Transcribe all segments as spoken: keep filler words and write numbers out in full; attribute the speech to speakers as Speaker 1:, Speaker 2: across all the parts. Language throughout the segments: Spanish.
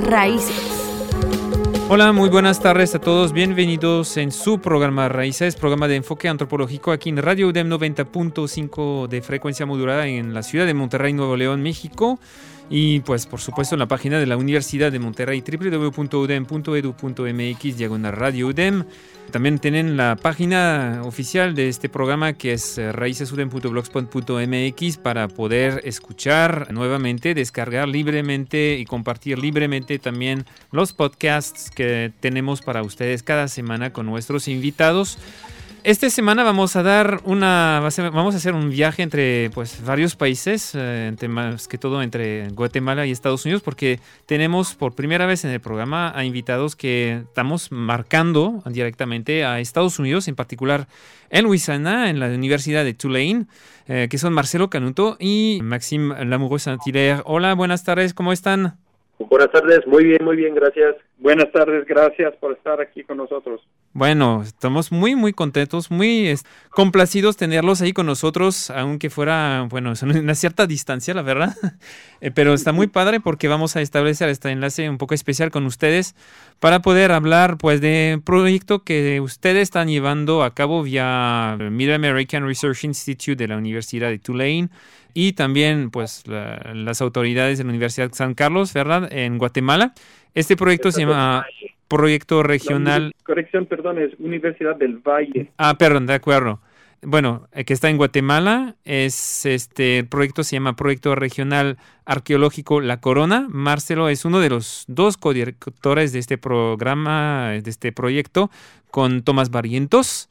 Speaker 1: Raíces.
Speaker 2: Hola, muy buenas tardes a todos. Bienvenidos en su programa Raíces, programa de enfoque antropológico aquí en Radio U D E M noventa punto cinco de frecuencia modulada en la ciudad de Monterrey, Nuevo León, México. Y pues por supuesto en la página de la Universidad de Monterrey, doble u doble u doble u punto u d e m punto e d u punto m x diagonal Radio U D E M. También tienen la página oficial de este programa que es raicesudem punto blogspot punto m x para poder escuchar nuevamente, descargar libremente y compartir libremente también los podcasts que tenemos para ustedes cada semana con nuestros invitados. Esta semana vamos a dar una, vamos a hacer un viaje entre pues varios países, eh, entre, más que todo entre Guatemala y Estados Unidos, porque tenemos por primera vez en el programa a invitados que estamos marcando directamente a Estados Unidos, en particular en Luisiana, en la Universidad de Tulane, eh, que son Marcelo Canuto y Maxime Lamoureux-Saint-Hilaire. Hola, buenas tardes, ¿cómo están?
Speaker 3: Buenas tardes, muy bien, muy bien, gracias. Buenas tardes, gracias por estar aquí con nosotros.
Speaker 2: Bueno, estamos muy, muy contentos, muy es, complacidos tenerlos ahí con nosotros, aunque fuera, bueno, es una cierta distancia, la verdad, eh, pero está muy padre porque vamos a establecer este enlace un poco especial con ustedes para poder hablar, pues, de un proyecto que ustedes están llevando a cabo vía Mid-American Research Institute de la Universidad de Tulane y también, pues, la, las autoridades de la Universidad de San Carlos, ¿verdad?, en Guatemala. Este proyecto se llama Proyecto Regional...
Speaker 3: La, corrección, perdón, es Universidad del Valle.
Speaker 2: Ah, perdón, de acuerdo. Bueno, eh, que está en Guatemala, es este el proyecto se llama Proyecto Regional Arqueológico La Corona. Marcelo es uno de los dos codirectores de este programa, de este proyecto, con Tomás Barrientos.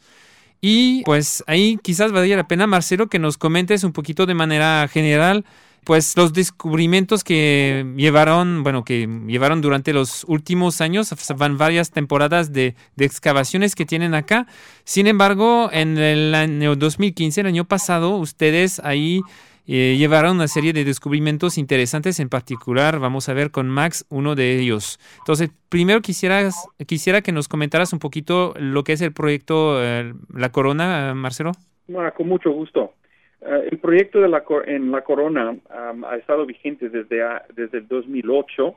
Speaker 2: Y pues ahí quizás valdría la pena, Marcelo, que nos comentes un poquito de manera general pues los descubrimientos que llevaron, bueno, que llevaron durante los últimos años, van varias temporadas de, de excavaciones que tienen acá. Sin embargo, en el año dos mil quince, el año pasado, ustedes ahí eh, llevaron una serie de descubrimientos interesantes, en particular, vamos a ver con Max, uno de ellos. Entonces, primero quisieras, quisiera que nos comentaras un poquito lo que es el proyecto eh, La Corona, Marcelo.
Speaker 3: Ah, con mucho gusto. Uh, el proyecto de la, en La Corona um, ha estado vigente desde, a, desde el dos mil ocho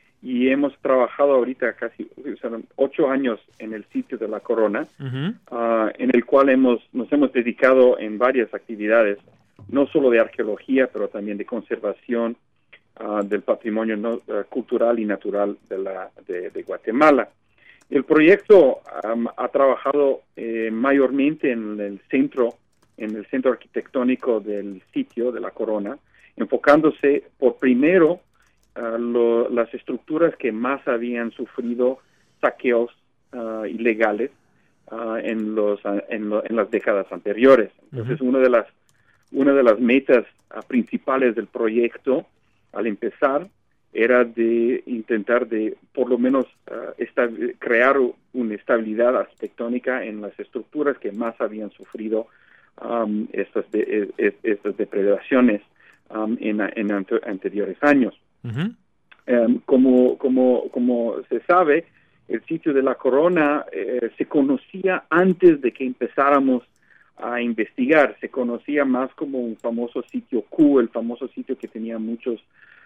Speaker 3: y hemos trabajado ahorita casi o sea, ocho años en el sitio de La Corona, uh-huh. uh, en el cual hemos nos hemos dedicado en varias actividades, no solo de arqueología, pero también de conservación uh, del patrimonio no, uh, cultural y natural de, la, de, de Guatemala. El proyecto um, ha trabajado eh, mayormente en el centro en el centro arquitectónico del sitio de La Corona, enfocándose por primero uh, lo, las estructuras que más habían sufrido saqueos uh, ilegales uh, en los en, lo, en las décadas anteriores. Entonces, uh-huh. una de las una de las metas uh, principales del proyecto al empezar era de intentar de por lo menos uh, estab- crear una estabilidad arquitectónica en las estructuras que más habían sufrido Um, estas, de, es, estas depredaciones um, en, en ante, anteriores años. Uh-huh. Um, como, como, como se sabe, el sitio de La Corona eh, se conocía antes de que empezáramos a investigar. Se conocía más como un famoso sitio Q, el famoso sitio que tenía muchos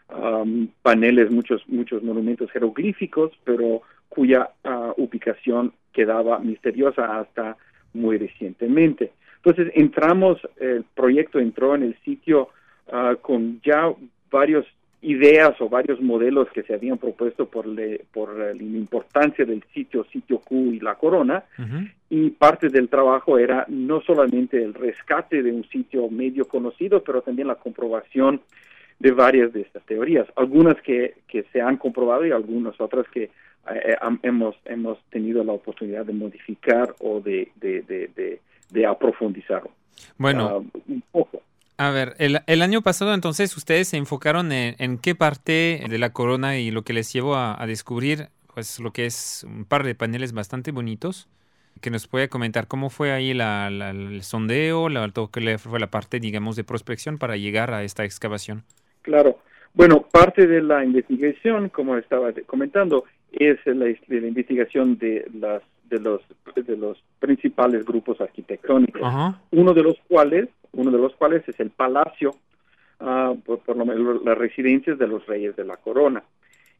Speaker 3: um, paneles, muchos, muchos monumentos jeroglíficos, pero cuya uh, ubicación quedaba misteriosa hasta muy recientemente. Entonces entramos, el proyecto entró en el sitio uh, con ya varias ideas o varios modelos que se habían propuesto por, le, por uh, la importancia del sitio, sitio Q y La Corona, uh-huh. y parte del trabajo era no solamente el rescate de un sitio medio conocido, pero también la comprobación de varias de estas teorías, algunas que, que se han comprobado y algunas otras que eh, hemos, hemos tenido la oportunidad de modificar o de, de, de, de de aprofundizar.
Speaker 2: Bueno,
Speaker 3: uh, un poco.
Speaker 2: A ver, el, el año pasado entonces ustedes se enfocaron en, en qué parte de La Corona y lo que les llevó a, a descubrir, pues lo que es un par de paneles bastante bonitos, que nos puede comentar cómo fue ahí la, la, el sondeo, la, todo que fue la parte, digamos, de prospección para llegar a esta excavación.
Speaker 3: Claro. Bueno, parte de la investigación, como estaba comentando, es la, la investigación de las de los de los principales grupos arquitectónicos. Uh-huh. Uno de los cuales, uno de los cuales es el Palacio, uh, por, por lo menos las residencias de los Reyes de La Corona.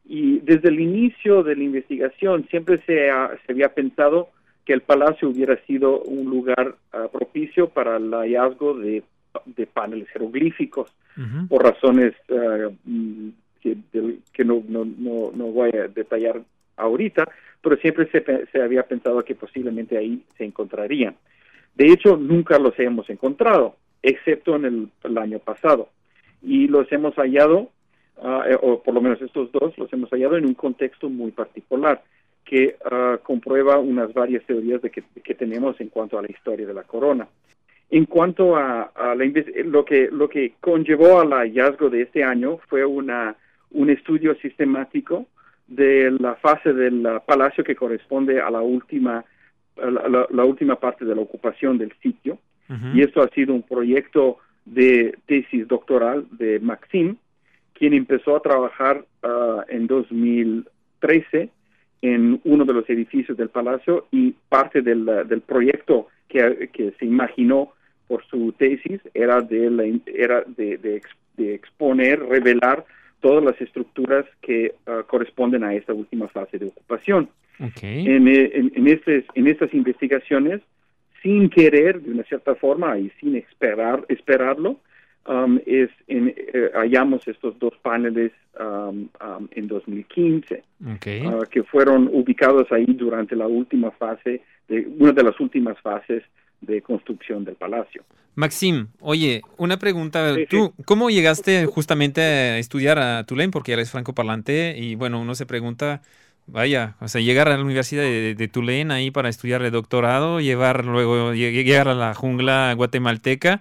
Speaker 3: Y desde el inicio de la investigación siempre se, ha, se había pensado que el palacio hubiera sido un lugar uh, propicio para el hallazgo de, de paneles jeroglíficos, uh-huh. por razones uh, que, de, que no, no, no, no voy a detallar ahorita, pero siempre se, se había pensado que posiblemente ahí se encontrarían. De hecho, nunca los hemos encontrado, excepto en el, el año pasado. Y los hemos hallado, uh, o por lo menos estos dos, los hemos hallado en un contexto muy particular, que uh, comprueba unas varias teorías de que, que tenemos en cuanto a la historia de la corona. En cuanto a, a la, lo, que, lo que conllevó al hallazgo de este año fue una, un estudio sistemático de la fase del palacio que corresponde a la última, a la, la, la última parte de la ocupación del sitio. Uh-huh. Y esto ha sido un proyecto de tesis doctoral de Maxim, quien empezó a trabajar uh, en dos mil trece en uno de los edificios del palacio, y parte del, del proyecto que, que se imaginó por su tesis era de, la, era de, de, de exponer, revelar todas las estructuras que uh, corresponden a esta última fase de ocupación.
Speaker 2: Okay.
Speaker 3: En, en, en, estes, en estas investigaciones, sin querer, de una cierta forma, y sin esperar, esperarlo, um, es en, eh, hallamos estos dos paneles um, um, en dos mil quince,
Speaker 2: okay.
Speaker 3: uh, que fueron ubicados ahí durante la última fase, de una de las últimas fases de construcción del palacio.
Speaker 2: Maxim, oye, una pregunta.
Speaker 3: Sí,
Speaker 2: ¿Tú
Speaker 3: sí.
Speaker 2: cómo llegaste justamente a estudiar a Tulane? Porque eres francoparlante y, bueno, uno se pregunta, vaya, o sea, llegar a la Universidad de, de Tulane ahí para estudiar el doctorado, llevar luego, llegar a la jungla guatemalteca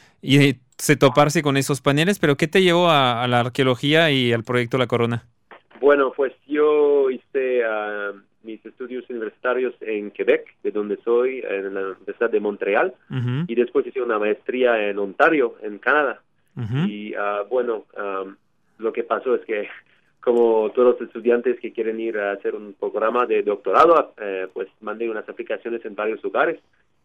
Speaker 2: y se toparse con esos paneles, pero ¿qué te llevó a, a la arqueología y al proyecto La Corona?
Speaker 1: Bueno, pues yo hice uh, mis estudios universitarios en Quebec, de donde soy, en la Universidad de Montreal, uh-huh. y después hice una maestría en Ontario, en Canadá. Uh-huh. Y uh, bueno, um, lo que pasó es que, como todos los estudiantes que quieren ir a hacer un programa de doctorado, eh, pues mandé unas aplicaciones en varios lugares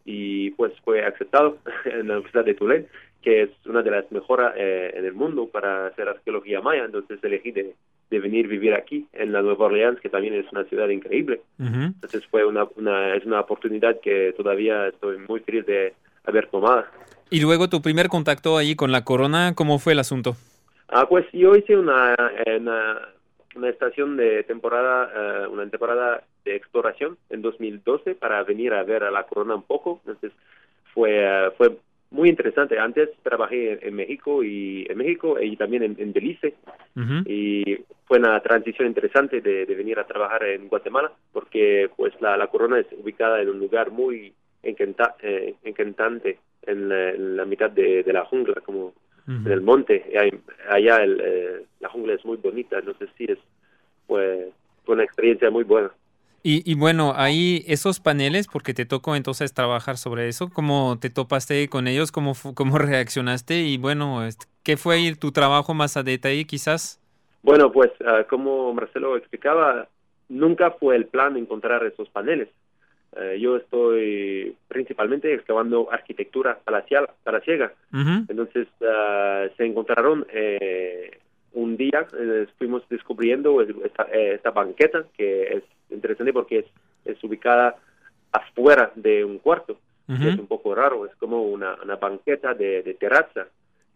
Speaker 1: y pues fue aceptado en la Universidad de Tulane, que es una de las mejores eh, en el mundo para hacer arqueología maya. Entonces elegí de, de venir a vivir aquí en la Nueva Orleans, que también es una ciudad increíble. Uh-huh. Entonces fue una, una es una oportunidad que todavía estoy muy feliz de haber tomado.
Speaker 2: Y luego tu primer contacto ahí con La Corona, ¿cómo fue el asunto?
Speaker 1: Ah, pues yo hice una, una, una estación de temporada, uh, una temporada de exploración en dos mil doce para venir a ver a La Corona un poco. Entonces fue uh, fue muy interesante. Antes trabajé en, en México y en México y también en, en Belice. Uh-huh. Y fue una transición interesante de, de venir a trabajar en Guatemala, porque pues la, la Corona es ubicada en un lugar muy encanta, eh, encantante en la, en la mitad de, de la jungla, como uh-huh. en el monte. Y hay, allá el, eh, la jungla es muy bonita. No sé si es fue, fue una experiencia muy buena.
Speaker 2: Y, y bueno, ahí esos paneles, porque te tocó entonces trabajar sobre eso, ¿cómo te topaste con ellos? ¿Cómo, cómo reaccionaste? Y bueno, ¿qué fue tu trabajo más a detalle quizás?
Speaker 1: Bueno, pues uh, como Marcelo explicaba, nunca fue el plan encontrar esos paneles. Uh, yo estoy principalmente excavando arquitectura palacial, palaciega. Uh-huh. Entonces uh, se encontraron... Eh, un día eh, fuimos descubriendo esta, esta banqueta, que es interesante porque es, es ubicada afuera de un cuarto. Uh-huh. Es un poco raro, es como una, una banqueta de, de terraza.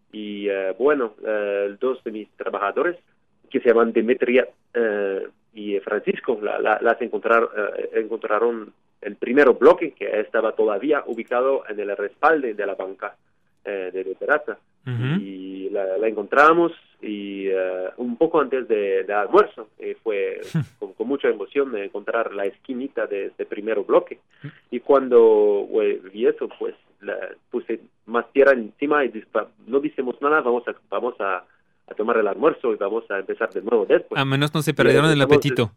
Speaker 1: Y uh, bueno, uh, dos de mis trabajadores, que se llaman Demetria uh, y Francisco, la, la, las encontrar, uh, encontraron el primer bloque, que estaba todavía ubicado en el respaldo de la banca uh, de, de terraza. Uh-huh. Y la, la encontramos y uh, un poco antes de, de almuerzo, eh, fue con, con mucha emoción de encontrar la esquinita de este primer bloque. Y cuando well, vi eso, pues la, puse más tierra encima y dispa, no dijimos nada, vamos a vamos a, a tomar el almuerzo y vamos a empezar de nuevo después.
Speaker 2: A menos no se perdieron el apetito.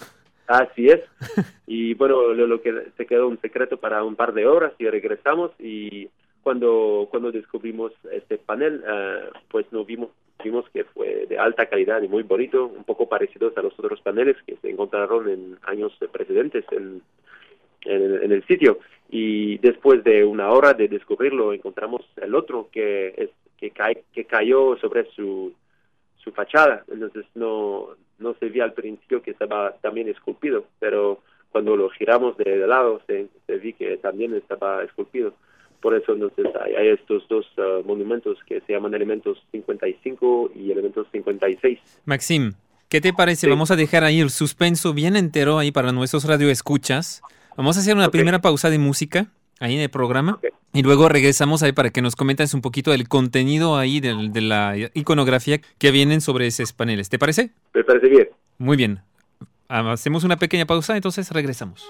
Speaker 1: Así es. Y bueno, lo, lo que se quedó un secreto para un par de horas y regresamos, y cuando cuando descubrimos este panel, uh, pues no vimos vimos que fue de alta calidad y muy bonito, un poco parecidos a los otros paneles que se encontraron en años precedentes en, en, en el sitio. Y después de una hora de descubrirlo, encontramos el otro que es que, cae, que cayó sobre su su fachada. Entonces no no se veía al principio que estaba también esculpido, pero cuando lo giramos de, de lado se, se vi que también estaba esculpido. Por eso entonces hay, hay estos dos uh, monumentos que se llaman elementos cincuenta y cinco y elementos cincuenta y seis.
Speaker 2: Maxim, ¿qué te parece?
Speaker 1: Sí.
Speaker 2: Vamos a dejar ahí el suspenso bien entero ahí para nuestros radioescuchas. Vamos a hacer una
Speaker 1: Okay.
Speaker 2: primera pausa de música ahí en el programa
Speaker 1: Okay.
Speaker 2: y luego regresamos ahí para que nos comentes un poquito del contenido ahí del, de la iconografía que vienen sobre esos paneles. ¿Te parece?
Speaker 1: Me parece bien.
Speaker 2: Muy bien. Hacemos una pequeña pausa, entonces regresamos.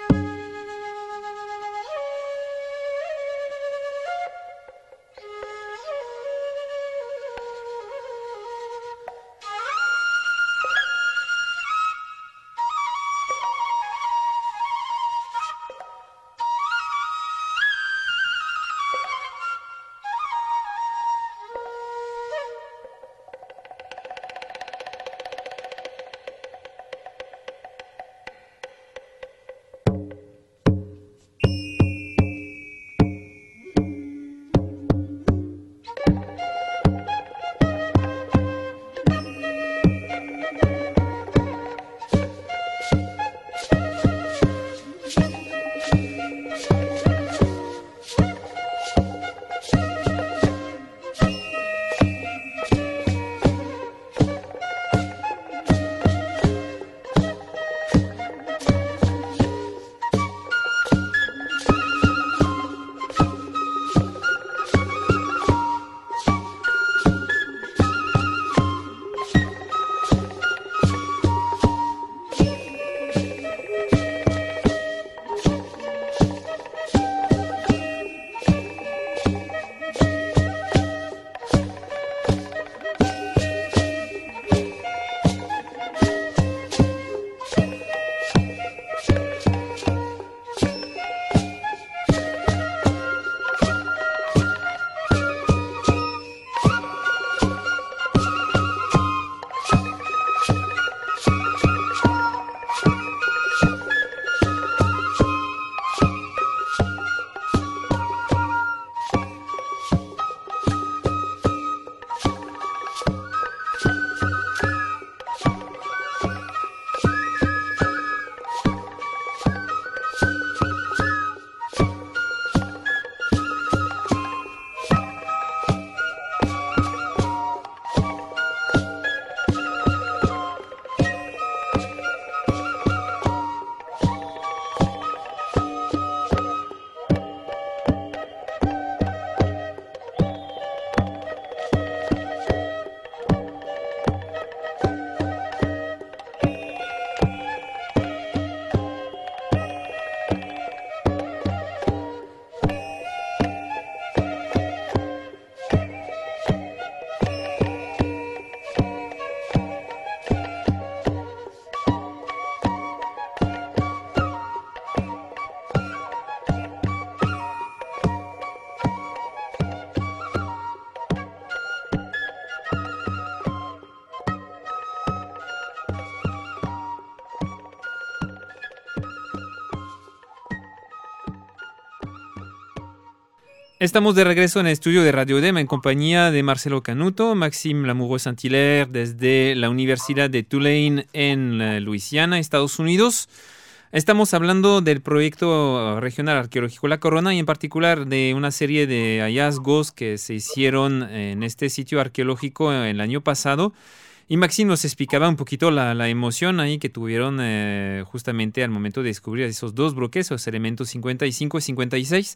Speaker 2: Estamos de regreso en el estudio de Radio UDEM en compañía de Marcelo Canuto, Maxime Lamoureux-Saint-Hilaire desde la Universidad de Tulane en uh, Luisiana, Estados Unidos. Estamos hablando del proyecto regional arqueológico La Corona y en particular de una serie de hallazgos que se hicieron en este sitio arqueológico el año pasado. Y Maxime nos explicaba un poquito la, la emoción ahí que tuvieron eh, justamente al momento de descubrir esos dos bloques, los elementos cincuenta y cinco y cincuenta y seis.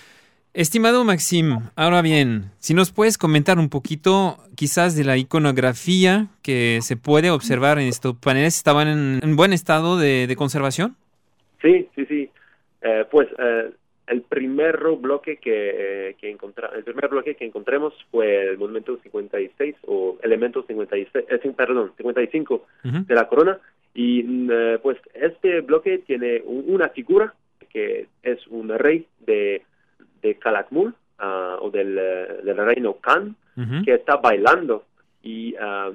Speaker 2: Estimado Maxime, ahora bien, si nos puedes comentar un poquito quizás de la iconografía que se puede observar en estos paneles, ¿estaban en, en buen estado de, de conservación?
Speaker 1: Sí, sí, sí. Eh, pues eh, el primer bloque que, eh, que encontra, el primer bloque que encontremos fue el monumento cincuenta y seis o elemento cincuenta y seis, eh, perdón, cincuenta y cinco uh-huh. de la corona y eh, pues este bloque tiene un, una figura que es un rey de de Calakmul, uh, o del, del reino Khan, uh-huh. que está bailando y uh,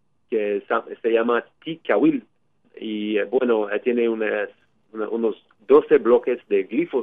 Speaker 1: que se llama Tikawil. Y bueno, tiene unas, una, unos doce bloques de glifos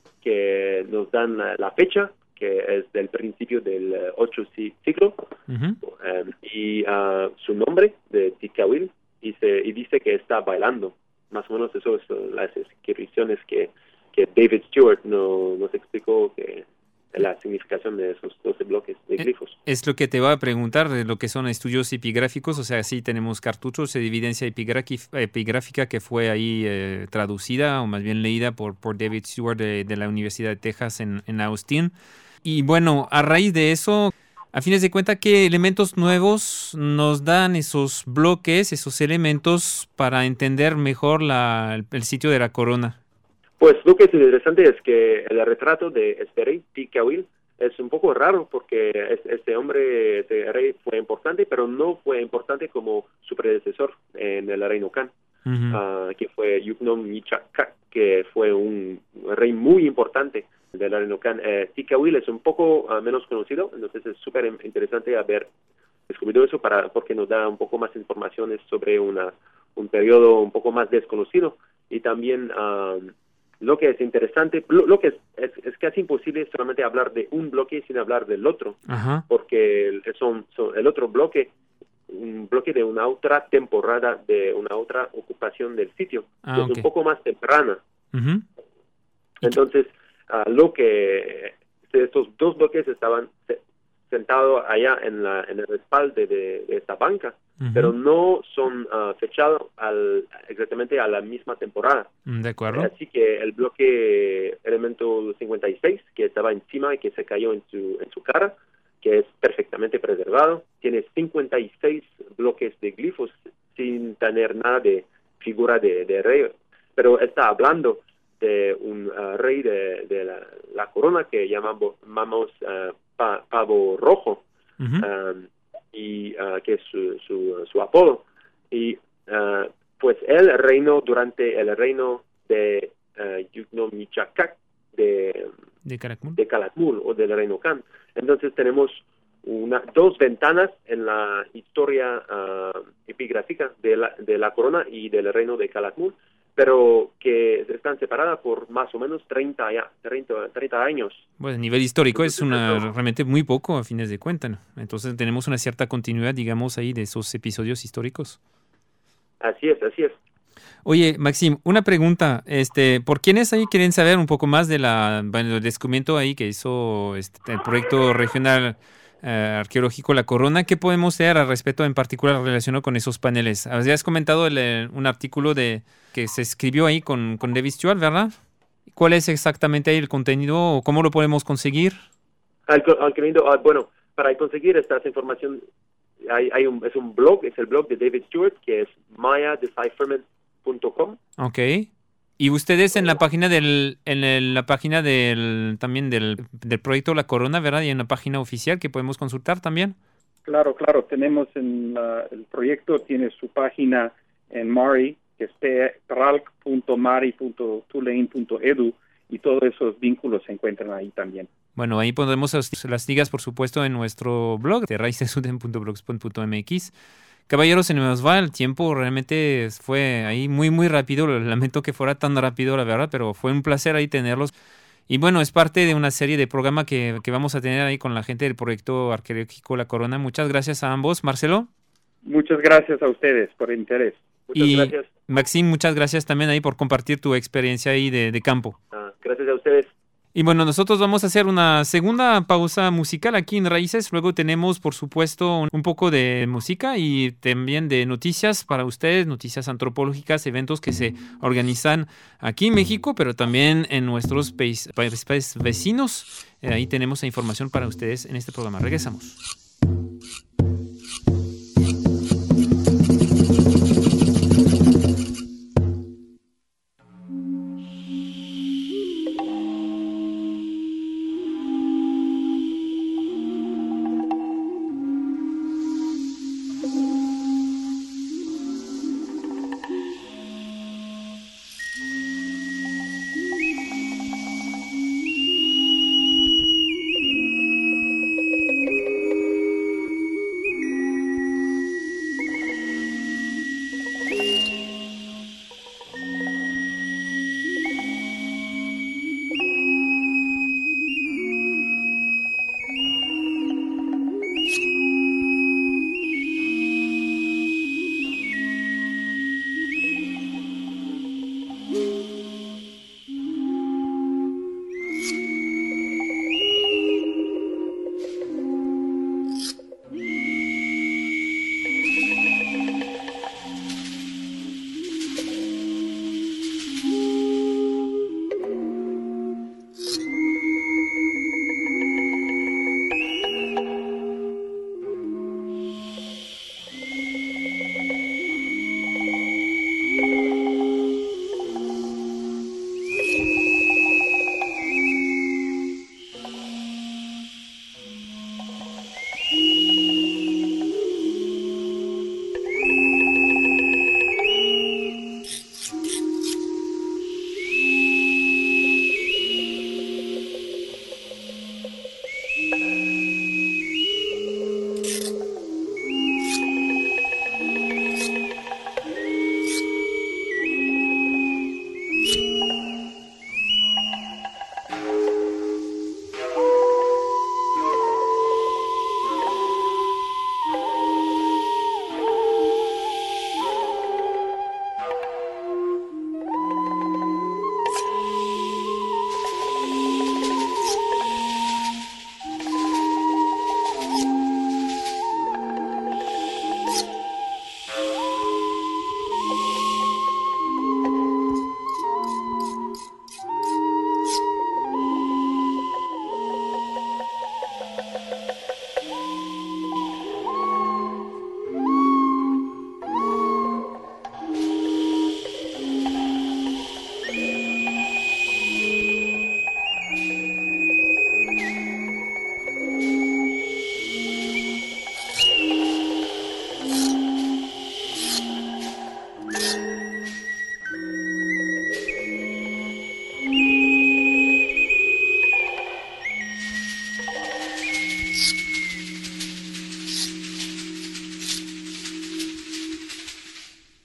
Speaker 1: que nos dan uh, la fecha, que es del principio del uh, ocho siglo, uh-huh. um, y uh, su nombre de Tikawil, este, y dice que está bailando. Más o menos eso son las descripciones que, que David Stewart no, nos explicó que la significación de esos doce bloques de glifos.
Speaker 2: Es lo que te va a preguntar de lo que son estudios epigráficos, o sea, sí tenemos cartuchos de evidencia epigráfica que fue ahí eh, traducida o más bien leída por, por David Stewart de, de la Universidad de Texas en, en Austin. Y bueno, a raíz de eso, a fines de cuentas, ¿qué elementos nuevos nos dan esos bloques, esos elementos para entender mejor la, el, el sitio de la corona?
Speaker 1: Pues lo que es interesante es que el retrato de este rey, Tikawil, es un poco raro porque este hombre, este rey fue importante, pero no fue importante como su predecesor en el reino Kan, uh-huh. uh, que fue Yuknom Michakak, que fue un rey muy importante del reino Kan. Eh, Tikawil es un poco uh, menos conocido, entonces es súper interesante haber descubierto eso para, porque nos da un poco más informaciones sobre una, un periodo un poco más desconocido y también... Uh, Lo que es interesante, lo, lo que es, es, es casi imposible solamente hablar de un bloque sin hablar del otro,
Speaker 2: Ajá.
Speaker 1: porque el, son, son el otro bloque, un bloque de una otra temporada, de una otra ocupación del sitio,
Speaker 2: ah,
Speaker 1: que
Speaker 2: okay.
Speaker 1: es un poco más temprana.
Speaker 2: Uh-huh.
Speaker 1: Entonces, uh, lo que estos dos bloques estaban sentados allá en, la, en el respaldo de, de esta banca, uh-huh. pero no son uh, fechados al, exactamente a la misma temporada.
Speaker 2: De acuerdo.
Speaker 1: Así que el bloque elemento cincuenta y seis, que estaba encima y que se cayó en su, en su cara, que es perfectamente preservado, tiene cincuenta y seis bloques de glifos sin tener nada de figura de, de rey, pero está hablando de un uh, rey de, de la, la corona que llamamos, llamamos uh, pa, Pavo Rojo, uh-huh. um, y uh, que es su, su, su apodo. Y uh, pues él reinó durante el reino de uh, Yuknom Michakak, de,
Speaker 2: de Calakmul,
Speaker 1: de Calakmul o del reino Kan. Entonces tenemos una, dos ventanas en la historia uh, epigráfica de la, de la corona y del reino de Calakmul, pero que están separadas por más o menos treinta, ya, treinta, treinta años.
Speaker 2: Bueno, a nivel histórico es una realmente muy poco a fines de cuentas, ¿no? Entonces tenemos una cierta continuidad, digamos, ahí de esos episodios históricos.
Speaker 1: Así es, así es.
Speaker 2: Oye, Maxim, una pregunta, este, ¿por quiénes ahí quieren saber un poco más de la, bueno, del descubrimiento ahí que hizo este, el proyecto regional uh, arqueológico La Corona? ¿Qué podemos leer al respecto en particular relacionado con esos paneles? Habías comentado el, un artículo de que se escribió ahí con, con David Stewart, ¿verdad? ¿Cuál es exactamente ahí el contenido o cómo lo podemos conseguir?
Speaker 1: Al, al contenido, uh, bueno, para conseguir esta información hay, hay un, es un blog, es el blog de David Stewart, que es maya decipherment punto com.
Speaker 2: Ok. Y ustedes en la página del, en el, la página del, también del, del proyecto La Corona, ¿verdad? Y en la página oficial que podemos consultar también.
Speaker 3: Claro, claro. Tenemos en uh, el proyecto tiene su página en Mari, que es tralc punto mari punto tulane punto edu, y todos esos vínculos se encuentran ahí también.
Speaker 2: Bueno, ahí pondremos las ligas, por supuesto, en nuestro blog de raicesudem punto blogspot punto m x. Caballeros, se nos va el tiempo, realmente fue ahí muy, muy rápido. Lamento que fuera tan rápido, la verdad, pero fue un placer ahí tenerlos. Y bueno, es parte de una serie de programa que, que vamos a tener ahí con la gente del proyecto arqueológico La Corona. Muchas gracias a ambos. Marcelo.
Speaker 3: Muchas gracias a ustedes por el interés.
Speaker 1: Muchas
Speaker 2: y
Speaker 1: gracias.
Speaker 2: Maxim, muchas gracias también ahí por compartir tu experiencia ahí de, de campo.
Speaker 1: Ah, gracias a ustedes.
Speaker 2: Y bueno, nosotros vamos a hacer una segunda pausa musical aquí en Raíces. Luego tenemos, por supuesto, un poco de música y también de noticias para ustedes, noticias antropológicas, eventos que se organizan aquí en México, pero también en nuestros países, países vecinos. Eh, ahí tenemos la información para ustedes en este programa. Regresamos.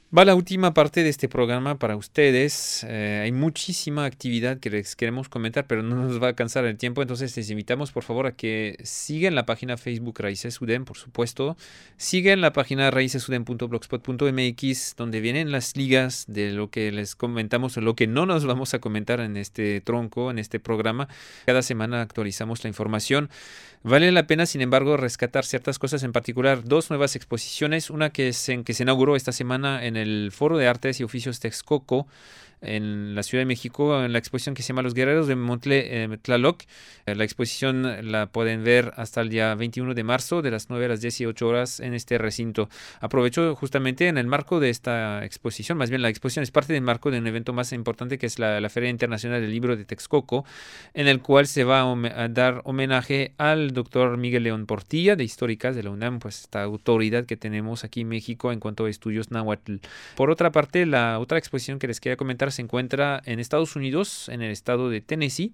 Speaker 2: Va la última parte de este programa para ustedes. Eh, hay muchísima actividad que les queremos comentar, pero no nos va a alcanzar el tiempo. Entonces les invitamos por favor a que sigan la página Facebook Raíces UDEM, por supuesto. Sigan la página raíces udem punto blogspot punto m x, donde vienen las ligas de lo que les comentamos o lo que no nos vamos a comentar en este tronco, en este programa. Cada semana actualizamos la información. Vale la pena, sin embargo, rescatar ciertas cosas, en particular dos nuevas exposiciones. Una que se, que se inauguró esta semana en el Foro de Artes y Oficios Texcoco, en la Ciudad de México, en la exposición que se llama Los Guerreros de Montle eh, Tlaloc. Eh, la exposición la pueden ver hasta el día veintiuno de marzo, de las nueve a las dieciocho horas, en este recinto. Aprovecho justamente en el marco de esta exposición, más bien la exposición es parte del marco de un evento más importante que es la, la Feria Internacional del Libro de Texcoco, en el cual se va a, a dar homenaje al doctor Miguel León Portilla, de Históricas de la UNAM, pues esta autoridad que tenemos aquí en México en cuanto a estudios náhuatl. Por otra parte, la otra exposición que les quería comentar se encuentra en Estados Unidos, en el estado de Tennessee.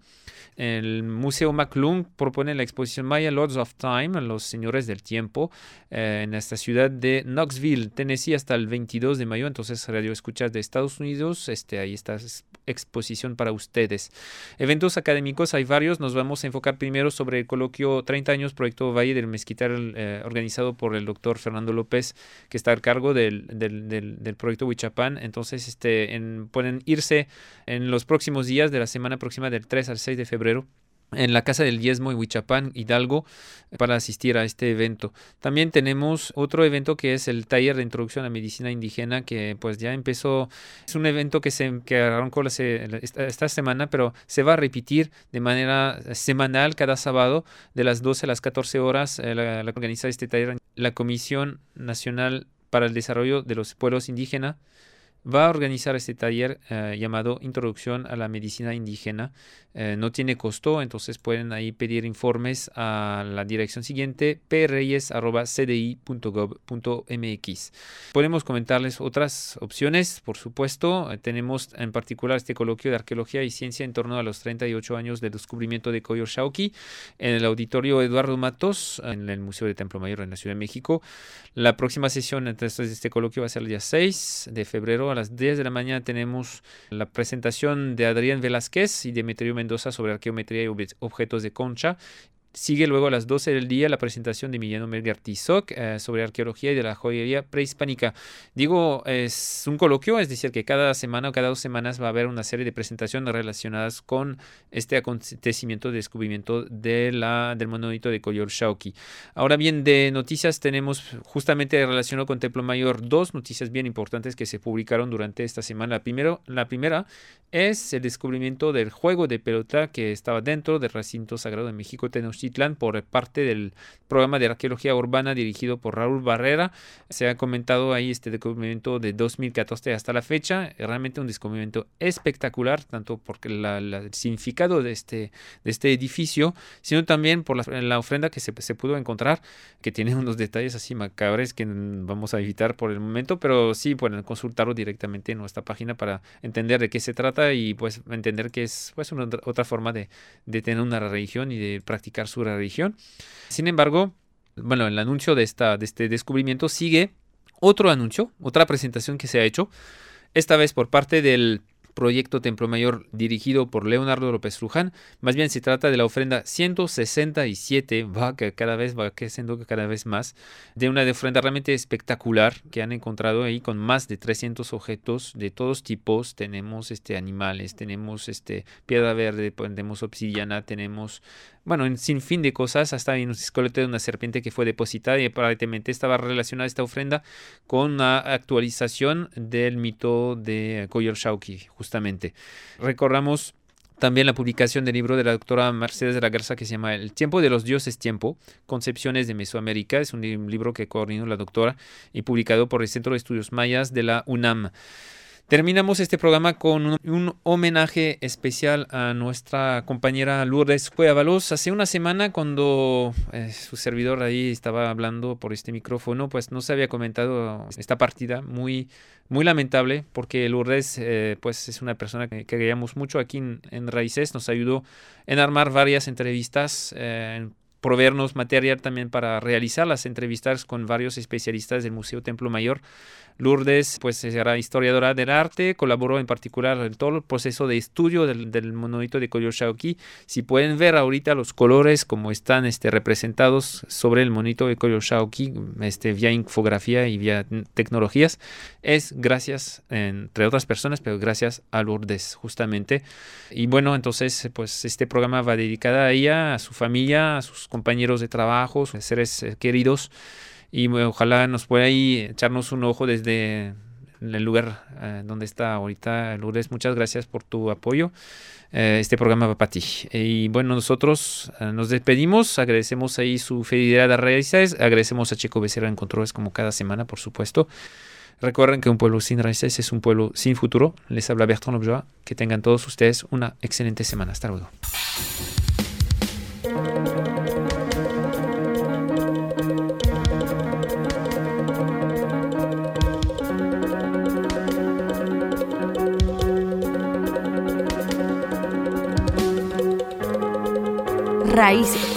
Speaker 2: El Museo McClung propone la exposición Maya Lords of Time, los señores del tiempo, eh, en esta ciudad de Knoxville, Tennessee, hasta el veintidós de mayo. Entonces, Radio Escuchas de Estados Unidos, este, ahí está exposición para ustedes. Eventos académicos hay varios. Nos vamos a enfocar primero sobre el coloquio treinta años Proyecto Valle del Mezquital, eh, organizado por el doctor Fernando López, que está al cargo del, del, del, del proyecto Huichapán. Entonces, este, en, pueden irse en los próximos días de la semana próxima del tres al seis de febrero en la Casa del Diezmo en Huichapán, Hidalgo, para asistir a este evento. También tenemos otro evento que es el taller de introducción a la medicina indígena, que pues ya empezó. Es un evento que se que arrancó la, esta, esta semana, pero se va a repetir de manera semanal cada sábado de las doce a las catorce horas. Eh, la, la organiza este taller la Comisión Nacional para el Desarrollo de los Pueblos Indígenas. Va a organizar este taller eh, llamado Introducción a la Medicina Indígena. Eh, no tiene costo, entonces pueden ahí pedir informes a la dirección siguiente, p reyes arroba c d i punto gov punto m x. Podemos comentarles otras opciones, por supuesto. Eh, tenemos en particular este coloquio de Arqueología y Ciencia en torno a los treinta y ocho años del descubrimiento de Coyolxauhqui en el Auditorio Eduardo Matos, en el Museo de Templo Mayor en la Ciudad de México. La próxima sesión entonces de este coloquio va a ser el día seis de febrero. A las diez de la mañana tenemos la presentación de Adrián Velázquez y Demetrio Mendoza sobre arqueometría y ob- objetos de concha. Sigue luego a las doce del día la presentación de Emiliano Melgar Tizoc eh, sobre arqueología y de la joyería prehispánica. Digo, es un coloquio, es decir, que cada semana o cada dos semanas va a haber una serie de presentaciones relacionadas con este acontecimiento de descubrimiento de la, del monolito de Coyolxauhqui. Ahora bien, de noticias tenemos justamente relacionado con Templo Mayor dos noticias bien importantes que se publicaron durante esta semana. La, primero, la primera es el descubrimiento del juego de pelota que estaba dentro del recinto sagrado de México Tenochtitlán por parte del programa de arqueología urbana dirigido por Raúl Barrera. Se ha comentado ahí este descubrimiento de dos mil catorce hasta la fecha. Realmente un descubrimiento espectacular, tanto por la, la, el significado de este, de este edificio, sino también por la, la ofrenda que se, se pudo encontrar, que tiene unos detalles así macabres que vamos a evitar por el momento, pero sí pueden consultarlo directamente en nuestra página para entender de qué se trata y pues entender que es pues una otra forma de, de tener una religión y de practicar su religión. Sin embargo, bueno, el anuncio de, esta, de este descubrimiento sigue otro anuncio, otra presentación que se ha hecho, esta vez por parte del proyecto Templo Mayor dirigido por Leonardo López Luján. Más bien se trata de la ofrenda ciento sesenta y siete, va que cada vez va creciendo cada vez más, de una ofrenda realmente espectacular que han encontrado ahí con más de trescientos objetos de todos tipos. Tenemos este animales, tenemos este piedra verde, tenemos obsidiana, tenemos bueno, un sinfín de cosas, hasta un esqueleto de una serpiente que fue depositada y aparentemente estaba relacionada esta ofrenda con una actualización del mito de Coyolxauhqui, justamente. Recordamos también la publicación del libro de la doctora Mercedes de la Garza que se llama El tiempo de los dioses tiempo, Concepciones de Mesoamérica. Es un libro que coordinó la doctora y publicado por el Centro de Estudios Mayas de la UNAM. Terminamos este programa con un, un homenaje especial a nuestra compañera Lourdes Cuevavalos. Hace una semana, cuando eh, su servidor ahí estaba hablando por este micrófono, pues no se había comentado esta partida muy, muy lamentable, porque Lourdes eh, pues es una persona que, que queríamos mucho aquí en, en Raíces. Nos ayudó en armar varias entrevistas eh, en proveernos material también para realizar las entrevistas con varios especialistas del Museo Templo Mayor. Lourdes, pues era historiadora del arte, colaboró en particular en todo el proceso de estudio del, del monolito de Coyolxauhqui. Si pueden ver ahorita los colores como están este, representados sobre el monolito de Coyolxauhqui, este, vía infografía y vía tecnologías, es gracias, entre otras personas, pero gracias a Lourdes, justamente. Y bueno, entonces, pues este programa va dedicado a ella, a su familia, a sus compañeros de trabajo, a sus seres queridos. Y ojalá nos pueda ahí echarnos un ojo desde el lugar eh, donde está ahorita Lourdes. Muchas gracias por tu apoyo. Eh, este programa va para ti. Y bueno, nosotros eh, nos despedimos. Agradecemos ahí su fidelidad a raíces. Agradecemos a Checo Becerra en controles como cada semana, por supuesto. Recuerden que un pueblo sin raíces es un pueblo sin futuro. Les habla Bertrand Lobjoa. Que tengan todos ustedes una excelente semana. Hasta luego.
Speaker 4: Raíces.